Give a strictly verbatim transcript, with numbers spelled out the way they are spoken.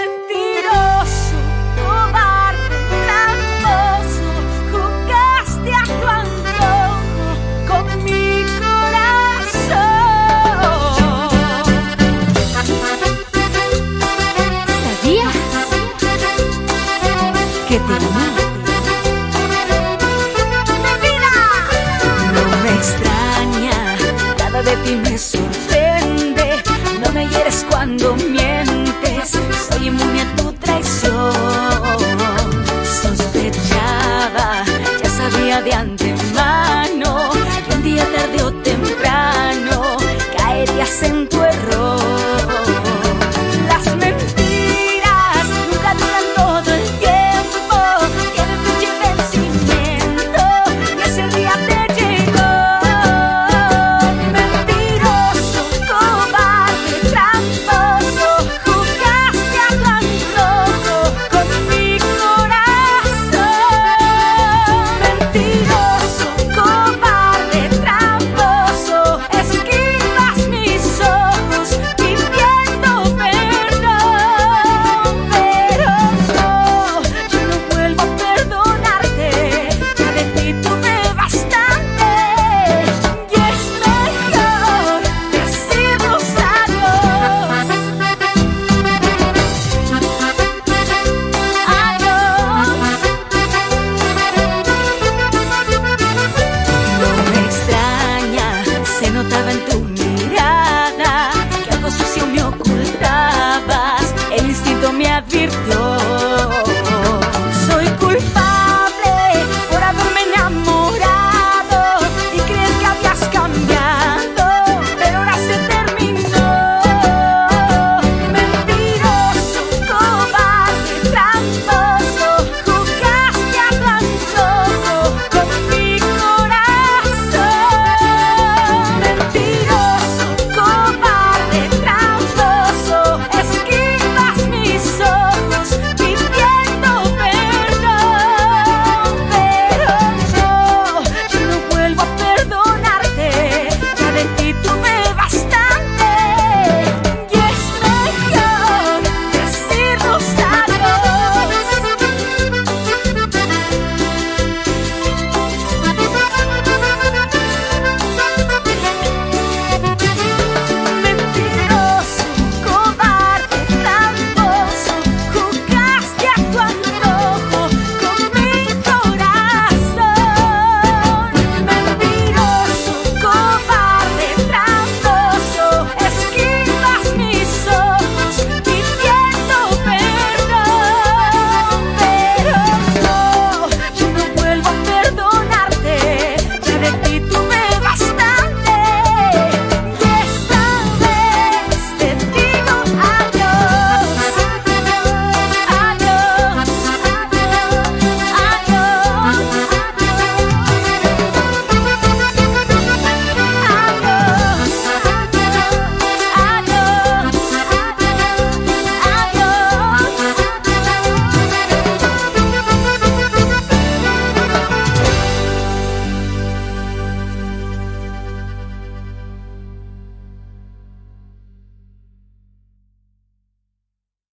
Mentiroso, cobarde, tramposo, jugaste a tu antojo con mi corazón. ¿Sabías que te amé? No me extraña, nada de ti me sorprende. No me hieres cuando mientes, soy inmune a tu traición. Sospechaba, ya sabía de antemano que un día tarde o temprano caerías en tu error. Las mentiras nunca duran todo el tiempo, tienen fecha y vencimiento, y ese día te llegó. Mentiroso, cobarde, tramposo, jugaste a tu antojo con mi corazón. Mentiroso, cobarde, tramposo, esquivas mis ojos pidiendo perdón. Pero no, yo no vuelvo a perdonarte, ya de ti tuve bastante. Y es mejor decirnos adiós. No me extraña, se notaba en tu mirada que algo sucio me ocultabas. El instinto me advirtió